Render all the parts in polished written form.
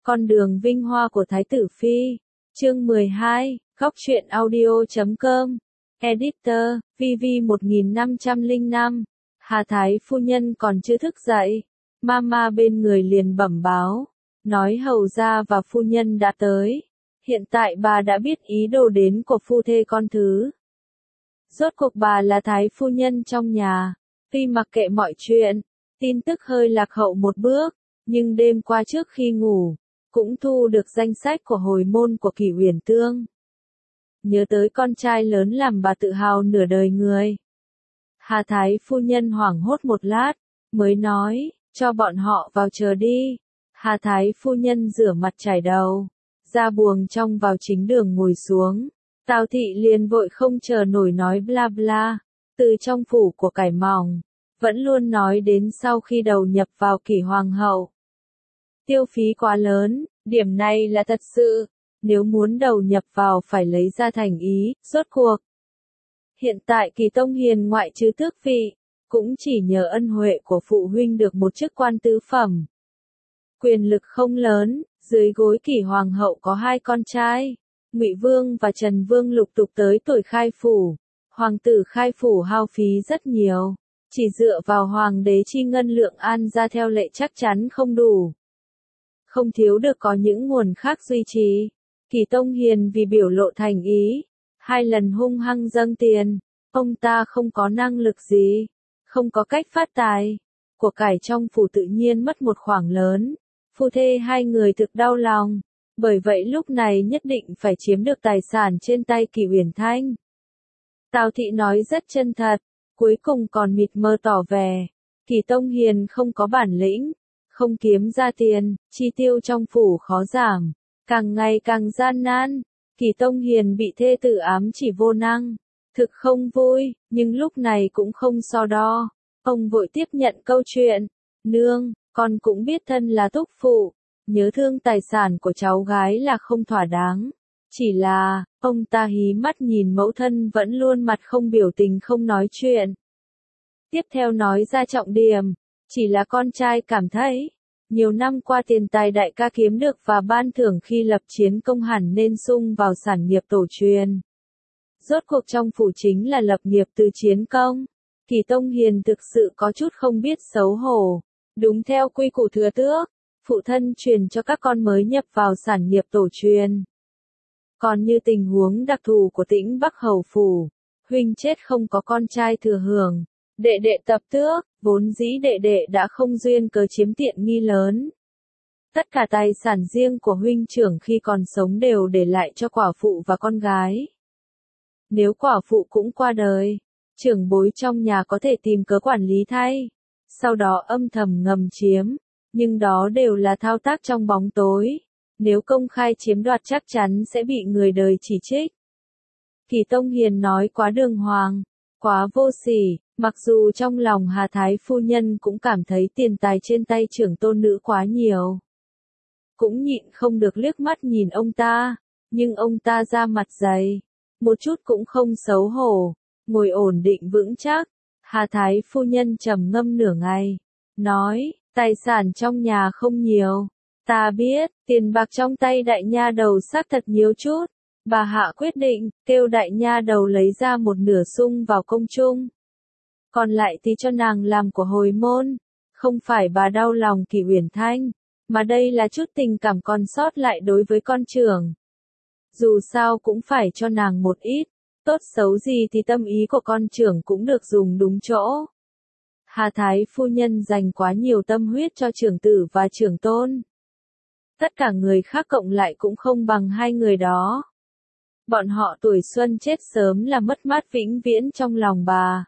Con đường vinh hoa của Thái tử Phi. Chương 12, Góc truyện audio.com. Editor, VV1505. Hà Thái phu nhân còn chưa thức dậy. Mama bên người liền bẩm báo. Nói hầu gia và phu nhân đã tới. Hiện tại bà đã biết ý đồ đến của phu thê con thứ. Rốt cuộc bà là Thái phu nhân trong nhà. Tuy mặc kệ mọi chuyện, tin tức hơi lạc hậu một bước, nhưng đêm qua trước khi ngủ, cũng thu được danh sách của hồi môn của Kỷ Uyển Tương. Nhớ tới con trai lớn làm bà tự hào nửa đời người. Hà Thái phu nhân hoảng hốt một lát, mới nói, cho bọn họ vào chờ đi. Hà Thái phu nhân rửa mặt chải đầu, ra buồng trong vào chính đường ngồi xuống. Tào thị liền vội không chờ nổi nói bla bla, từ trong phủ của cải mỏng, vẫn luôn nói đến sau khi đầu nhập vào Kỷ hoàng hậu. Tiêu phí quá lớn, điểm này là thật sự, nếu muốn đầu nhập vào phải lấy ra thành ý, rốt cuộc. Hiện tại Kỳ Tông Hiền ngoại trừ tước vị, cũng chỉ nhờ ân huệ của phụ huynh được một chức quan tứ phẩm. Quyền lực không lớn, dưới gối Kỷ hoàng hậu có hai con trai, Ngụy Vương và Trần Vương lục tục tới tuổi khai phủ. Hoàng tử khai phủ hao phí rất nhiều, chỉ dựa vào hoàng đế chi ngân lượng an ra theo lệ chắc chắn không đủ. Không thiếu được có những nguồn khác duy trì. Kỳ Tông Hiền vì biểu lộ thành ý, 2 lần hung hăng dâng tiền, ông ta không có năng lực gì, không có cách phát tài. Của cải trong phủ tự nhiên mất một khoản lớn, phu thê hai người thực đau lòng, bởi vậy lúc này nhất định phải chiếm được tài sản trên tay Kỷ Uyển Thanh. Tào thị nói rất chân thật, cuối cùng còn mịt mờ tỏ vẻ, Kỳ Tông Hiền không có bản lĩnh, không kiếm ra tiền, chi tiêu trong phủ khó giảm, càng ngày càng gian nan. Kỳ Tông Hiền bị thê tử ám chỉ vô năng, thực không vui, nhưng lúc này cũng không so đo. Ông vội tiếp nhận câu chuyện, nương, con cũng biết thân là thúc phụ, nhớ thương tài sản của cháu gái là không thỏa đáng. Chỉ là, ông ta hí mắt nhìn mẫu thân vẫn luôn mặt không biểu tình không nói chuyện. Tiếp theo nói ra trọng điểm, chỉ là con trai cảm thấy, nhiều năm qua tiền tài đại ca kiếm được và ban thưởng khi lập chiến công hẳn nên sung vào sản nghiệp tổ truyền. Rốt cuộc trong phủ chính là lập nghiệp từ chiến công. Kỳ Tông Hiền thực sự có chút không biết xấu hổ. Đúng theo quy củ thừa tước, phụ thân truyền cho các con mới nhập vào sản nghiệp tổ truyền. Còn như tình huống đặc thù của Tĩnh Bắc Hầu phủ, huynh chết không có con trai thừa hưởng, đệ đệ tập tước, vốn dĩ đệ đệ đã không duyên cớ chiếm tiện nghi lớn. Tất cả tài sản riêng của huynh trưởng khi còn sống đều để lại cho quả phụ và con gái. Nếu quả phụ cũng qua đời, trưởng bối trong nhà có thể tìm cớ quản lý thay, sau đó âm thầm ngầm chiếm, nhưng đó đều là thao tác trong bóng tối. Nếu công khai chiếm đoạt chắc chắn sẽ bị người đời chỉ trích. Kỳ Tông Hiền nói quá đường hoàng, quá vô sỉ, mặc dù trong lòng Hà Thái phu nhân cũng cảm thấy tiền tài trên tay trưởng tôn nữ quá nhiều. Cũng nhịn không được liếc mắt nhìn ông ta, nhưng ông ta ra mặt dày, một chút cũng không xấu hổ, ngồi ổn định vững chắc. Hà Thái phu nhân trầm ngâm nửa ngày, nói, tài sản trong nhà không nhiều. Ta biết, tiền bạc trong tay đại nha đầu xác thật nhiều chút. Bà hạ quyết định, kêu đại nha đầu lấy ra một nửa sung vào công chung. Còn lại thì cho nàng làm của hồi môn. Không phải bà đau lòng Kỷ Uyển Thanh, mà đây là chút tình cảm còn sót lại đối với con trưởng. Dù sao cũng phải cho nàng một ít, tốt xấu gì thì tâm ý của con trưởng cũng được dùng đúng chỗ. Hà Thái phu nhân dành quá nhiều tâm huyết cho trưởng tử và trưởng tôn. Tất cả người khác cộng lại cũng không bằng hai người đó. Bọn họ tuổi xuân chết sớm là mất mát vĩnh viễn trong lòng bà.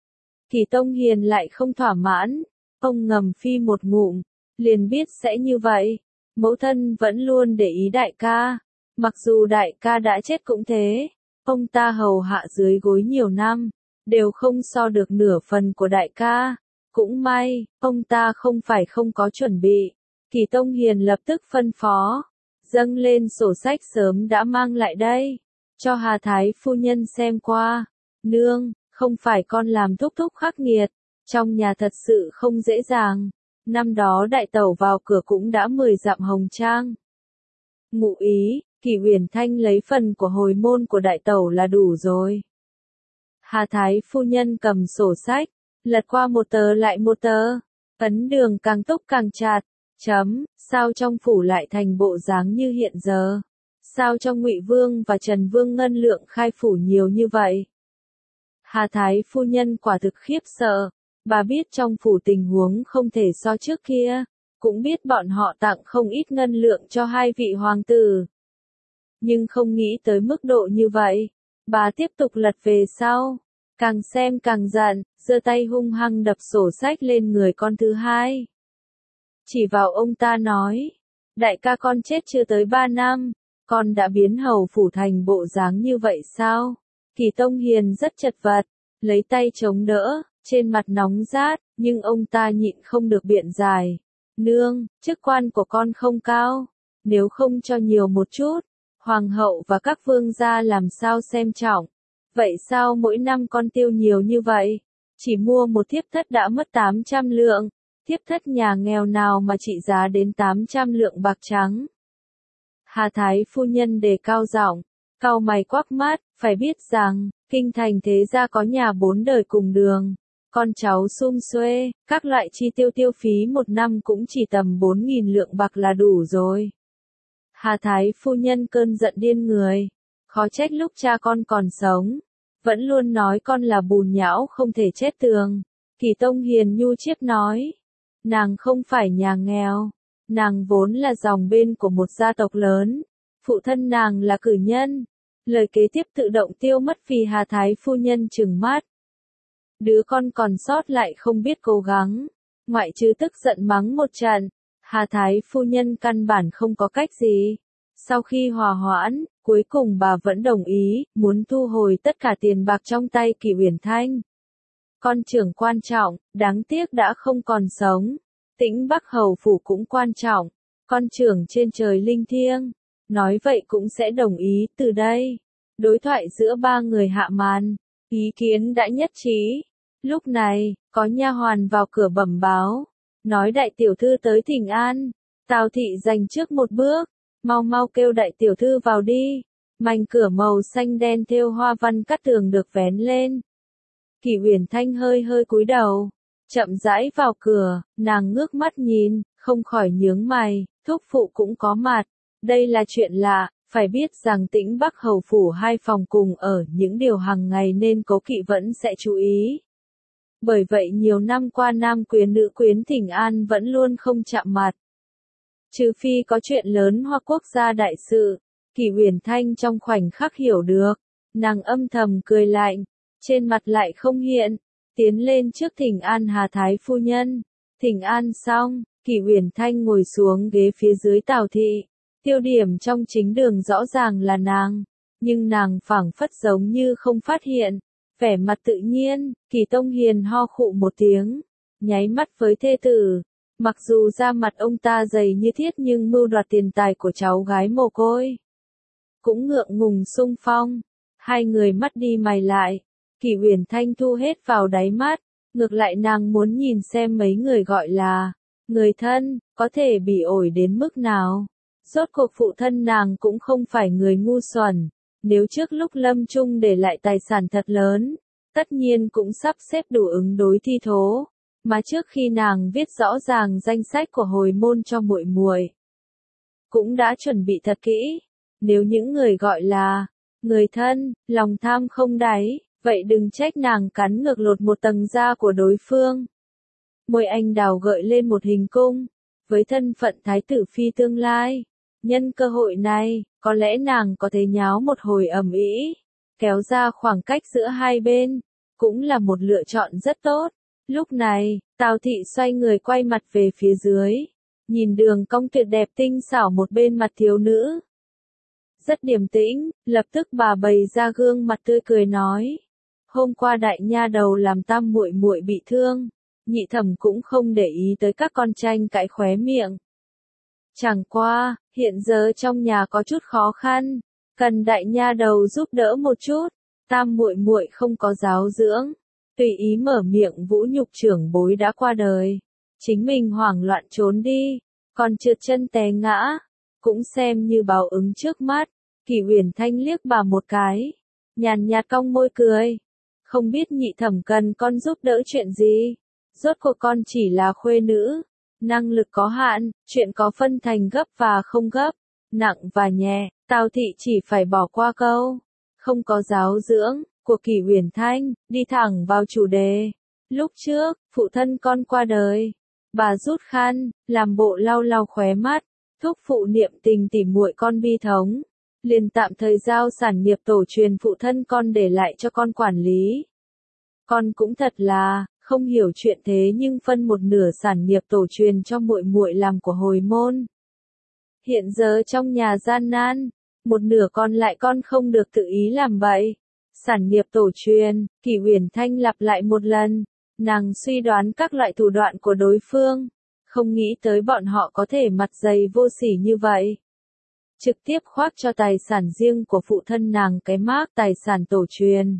Kỳ Tông Hiền lại không thỏa mãn, ông ngầm phi một ngụm, liền biết sẽ như vậy. Mẫu thân vẫn luôn để ý đại ca, mặc dù đại ca đã chết cũng thế, ông ta hầu hạ dưới gối nhiều năm, đều không so được nửa phần của đại ca. Cũng may, ông ta không phải không có chuẩn bị. Kỳ Tông Hiền lập tức phân phó, dâng lên sổ sách sớm đã mang lại đây, cho Hà Thái phu nhân xem qua. Nương, không phải con làm thúc thúc khắc nghiệt, trong nhà thật sự không dễ dàng. Năm đó đại tẩu vào cửa cũng đã 10 dặm hồng trang. Ngụ ý, Kỷ Uyển Thanh lấy phần của hồi môn của đại tẩu là đủ rồi. Hà Thái phu nhân cầm sổ sách, lật qua một tờ lại một tờ, ấn đường càng túc càng chặt. Sao trong phủ lại thành bộ dáng như hiện giờ? Sao trong Ngụy Vương và Trần Vương ngân lượng khai phủ nhiều như vậy? Hà Thái phu nhân quả thực khiếp sợ, bà biết trong phủ tình huống không thể so trước kia, cũng biết bọn họ tặng không ít ngân lượng cho hai vị hoàng tử. Nhưng không nghĩ tới mức độ như vậy, bà tiếp tục lật về sau, càng xem càng giận, giơ tay hung hăng đập sổ sách lên người con thứ hai. Chỉ vào ông ta nói, đại ca con chết chưa tới 3 năm, con đã biến hầu phủ thành bộ dáng như vậy sao? Kỳ Tông Hiền rất chật vật, lấy tay chống đỡ, trên mặt nóng rát, nhưng ông ta nhịn không được biện giải. Nương, chức quan của con không cao, nếu không cho nhiều một chút, hoàng hậu và các vương gia làm sao xem trọng. Vậy sao mỗi năm con tiêu nhiều như vậy? Chỉ mua một thiếp thất đã mất 800 lượng, thiếp thất nhà nghèo nào mà trị giá đến 800 lượng bạc trắng. Hà Thái phu nhân đề cao giọng, cau mày quắc mắt, phải biết rằng, kinh thành thế gia có nhà 4 đời cùng đường, con cháu sum xuê, các loại chi tiêu tiêu phí một năm cũng chỉ tầm 4.000 lượng bạc là đủ rồi. Hà Thái phu nhân cơn giận điên người, khó trách lúc cha con còn sống, vẫn luôn nói con là bùn nhão không thể chết tường. Kỳ Tông Hiền nhu chiết nói, nàng không phải nhà nghèo, nàng vốn là dòng bên của một gia tộc lớn, phụ thân nàng là cử nhân. Lời kế tiếp tự động tiêu mất vì Hà Thái phu nhân trừng mắt. Đứa con còn sót lại không biết cố gắng, ngoại trừ tức giận mắng một trận, Hà Thái phu nhân căn bản không có cách gì. Sau khi hòa hoãn, cuối cùng bà vẫn đồng ý, muốn thu hồi tất cả tiền bạc trong tay Kỷ Uyển Thanh. Con trưởng quan trọng, đáng tiếc đã không còn sống. Tĩnh Bắc hầu phủ cũng quan trọng, con trưởng trên trời linh thiêng. Nói vậy cũng sẽ đồng ý từ đây. Đối thoại giữa ba người hạ màn, ý kiến đã nhất trí. Lúc này, có nha hoàn vào cửa bẩm báo, nói đại tiểu thư tới thỉnh an. Tào thị giành trước một bước, mau mau kêu đại tiểu thư vào đi. Mảnh cửa màu xanh đen thêu hoa văn cắt tường được vén lên. Kỷ Uyển Thanh hơi hơi cúi đầu, chậm rãi vào cửa, nàng ngước mắt nhìn, không khỏi nhướng mày, thúc phụ cũng có mặt. Đây là chuyện lạ, phải biết rằng Tĩnh Bắc hầu phủ hai phòng cùng ở những điều hàng ngày nên Cố Kỵ vẫn sẽ chú ý. Bởi vậy nhiều năm qua nam quyến nữ quyến thỉnh an vẫn luôn không chạm mặt. Trừ phi có chuyện lớn hoặc quốc gia đại sự, Kỷ Uyển Thanh trong khoảnh khắc hiểu được, nàng âm thầm cười lạnh, trên mặt lại không hiện, tiến lên trước thỉnh an Hà Thái phu nhân. Thỉnh an xong, Kỷ Uyển Thanh ngồi xuống ghế phía dưới Tào thị. Tiêu điểm trong chính đường rõ ràng là nàng, nhưng nàng phảng phất giống như không phát hiện, vẻ mặt tự nhiên. Kỳ Tông Hiền ho khụ một tiếng, nháy mắt với thê tử, mặc dù da mặt ông ta dày như thiết nhưng mưu đoạt tiền tài của cháu gái mồ côi cũng ngượng ngùng xung phong. Hai người mắt đi mày lại, Kỷ Uyển Thanh thu hết vào đáy mắt, ngược lại nàng muốn nhìn xem mấy người gọi là người thân có thể bỉ ổi đến mức nào. Rốt cuộc phụ thân nàng cũng không phải người ngu xuẩn, nếu trước lúc lâm chung để lại tài sản thật lớn, tất nhiên cũng sắp xếp đủ ứng đối thi thố, mà trước khi nàng viết rõ ràng danh sách của hồi môn cho muội muội, cũng đã chuẩn bị thật kỹ. Nếu những người gọi là người thân, lòng tham không đáy, vậy đừng trách nàng cắn ngược lột một tầng da của đối phương. Môi anh đào gợi lên một hình cung, với thân phận thái tử phi tương lai. Nhân cơ hội này, có lẽ nàng có thể nháo một hồi ầm ĩ, kéo ra khoảng cách giữa hai bên, cũng là một lựa chọn rất tốt. Lúc này, Tào thị xoay người quay mặt về phía dưới, nhìn đường cong tuyệt đẹp tinh xảo một bên mặt thiếu nữ. Rất điềm tĩnh, lập tức bà bày ra gương mặt tươi cười nói, hôm qua đại nha đầu làm tam muội muội bị thương, nhị thẩm cũng không để ý tới các con tranh cãi khóe miệng. Chẳng qua, hiện giờ trong nhà có chút khó khăn, cần đại nha đầu giúp đỡ một chút. Tam muội muội không có giáo dưỡng, tùy ý mở miệng vũ nhục trưởng bối đã qua đời. chính mình hoảng loạn trốn đi, còn trượt chân té ngã, cũng xem như báo ứng trước mắt. Kỷ Uyển Thanh liếc bà một cái, nhàn nhạt cong môi cười, không biết nhị thẩm cần con giúp đỡ chuyện gì, rốt cuộc con chỉ là khuê nữ, năng lực có hạn, chuyện có phân thành gấp và không gấp, nặng và nhẹ, Tào thị chỉ phải bỏ qua câu không có giáo dưỡng của Kỷ Uyển Thanh, đi thẳng vào chủ đề. Lúc trước, phụ thân con qua đời, bà rút khăn, làm bộ lau lau khóe mắt, thúc phụ niệm tình tỉ muội con bi thống, liền tạm thời giao sản nghiệp tổ truyền phụ thân con để lại cho con quản lý. Con cũng thật là không hiểu chuyện thế nhưng phân một nửa sản nghiệp tổ truyền cho muội muội làm của hồi môn. Hiện giờ trong nhà gian nan, một nửa còn lại con không được tự ý làm vậy. Sản nghiệp tổ truyền, Kỷ Uyển Thanh lặp lại một lần, nàng suy đoán các loại thủ đoạn của đối phương, không nghĩ tới bọn họ có thể mặt dày vô sỉ như vậy. Trực tiếp khoác cho tài sản riêng của phụ thân nàng cái mác tài sản tổ truyền.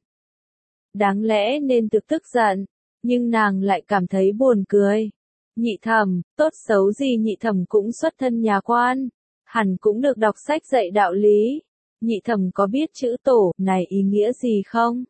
Đáng lẽ nên tức giận, nhưng nàng lại cảm thấy buồn cười. Nhị thẩm, tốt xấu gì nhị thẩm cũng xuất thân nhà quan, hẳn cũng được đọc sách dạy đạo lý. Nhị thẩm có biết chữ tổ này ý nghĩa gì không?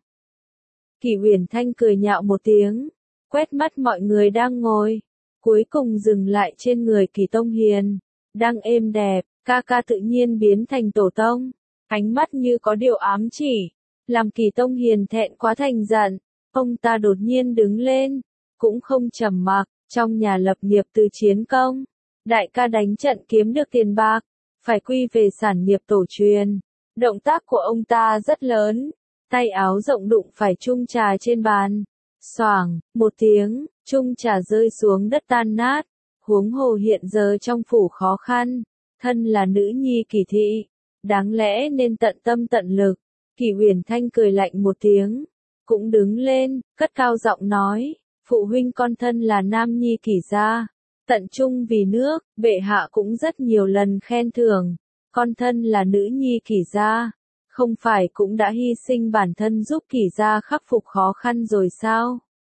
Kỷ Uyển Thanh cười nhạo một tiếng, quét mắt mọi người đang ngồi, cuối cùng dừng lại trên người Kỷ Tông Hiền, đang êm đẹp, ca ca tự nhiên biến thành tổ tông, ánh mắt như có điều ám chỉ, làm Kỷ Tông Hiền thẹn quá thành giận, ông ta đột nhiên đứng lên, cũng không trầm mặc, trong nhà lập nghiệp từ chiến công, đại ca đánh trận kiếm được tiền bạc, phải quy về sản nghiệp tổ truyền. Động tác của ông ta rất lớn, tay áo rộng đụng phải chung trà trên bàn. Xoảng, một tiếng, chung trà rơi xuống đất tan nát. Huống hồ hiện giờ trong phủ khó khăn, thân là nữ nhi Kỷ thị, đáng lẽ nên tận tâm tận lực. Kỷ Uyển Thanh cười lạnh một tiếng, cũng đứng lên, cất cao giọng nói, phụ huynh con thân là nam nhi Kỷ gia, tận trung vì nước, bệ hạ cũng rất nhiều lần khen thưởng. Con thân là nữ nhi Kỷ gia, không phải cũng đã hy sinh bản thân giúp Kỷ gia khắc phục khó khăn rồi sao?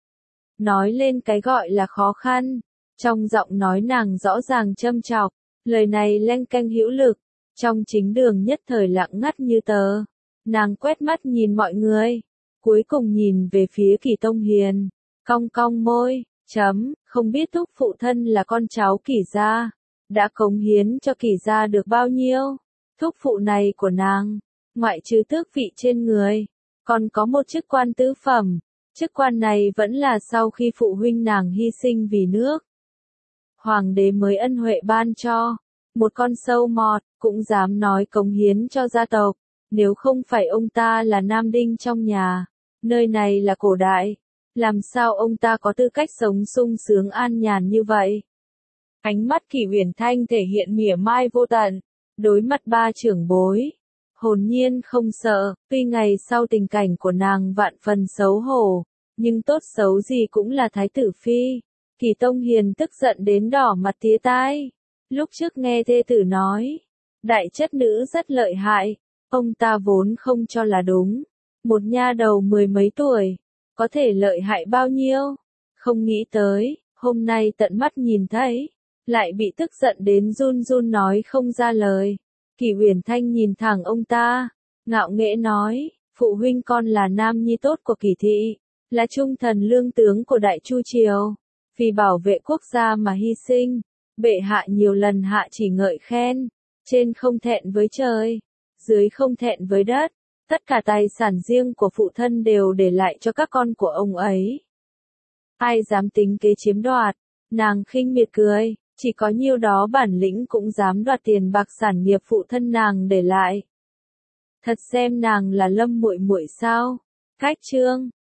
Nói lên cái gọi là khó khăn, trong giọng nói nàng rõ ràng châm chọc, lời này leng keng hữu lực, trong chính đường nhất thời lặng ngắt như tờ. Nàng quét mắt nhìn mọi người, cuối cùng nhìn về phía Kỷ Tông Hiền, cong cong môi, không biết thúc phụ thân là con cháu Kỷ gia, đã cống hiến cho Kỷ gia được bao nhiêu? Thúc phụ này của nàng, ngoại trừ tước vị trên người, còn có một chức quan tứ phẩm, chức quan này vẫn là sau khi phụ huynh nàng hy sinh vì nước. Hoàng đế mới ân huệ ban cho, một con sâu mọt, cũng dám nói cống hiến cho gia tộc, nếu không phải ông ta là nam đinh trong nhà, nơi này là cổ đại, làm sao ông ta có tư cách sống sung sướng an nhàn như vậy? Ánh mắt Kỷ Uyển Thanh thể hiện mỉa mai vô tận, đối mặt ba trưởng bối, hồn nhiên không sợ, tuy ngày sau tình cảnh của nàng vạn phần xấu hổ, nhưng tốt xấu gì cũng là thái tử phi. Kỷ Tông Hiền tức giận đến đỏ mặt tía tai, lúc trước nghe thê tử nói, đại chất nữ rất lợi hại, ông ta vốn không cho là đúng, một nha đầu 10 mấy tuổi, có thể lợi hại bao nhiêu, không nghĩ tới, hôm nay tận mắt nhìn thấy, lại bị tức giận đến run run nói không ra lời. Kỷ Uyển Thanh nhìn thẳng ông ta, ngạo nghễ nói, phụ huynh con là nam nhi tốt của Kỷ thị, là trung thần lương tướng của Đại Chu Triều, vì bảo vệ quốc gia mà hy sinh, bệ hạ nhiều lần hạ chỉ ngợi khen, trên không thẹn với trời, dưới không thẹn với đất, tất cả tài sản riêng của phụ thân đều để lại cho các con của ông ấy. Ai dám tính kế chiếm đoạt, nàng khinh miệt cười. Chỉ có nhiêu đó bản lĩnh cũng dám đoạt tiền bạc sản nghiệp phụ thân nàng để lại. Thật xem nàng là Lâm muội muội sao? Cách chương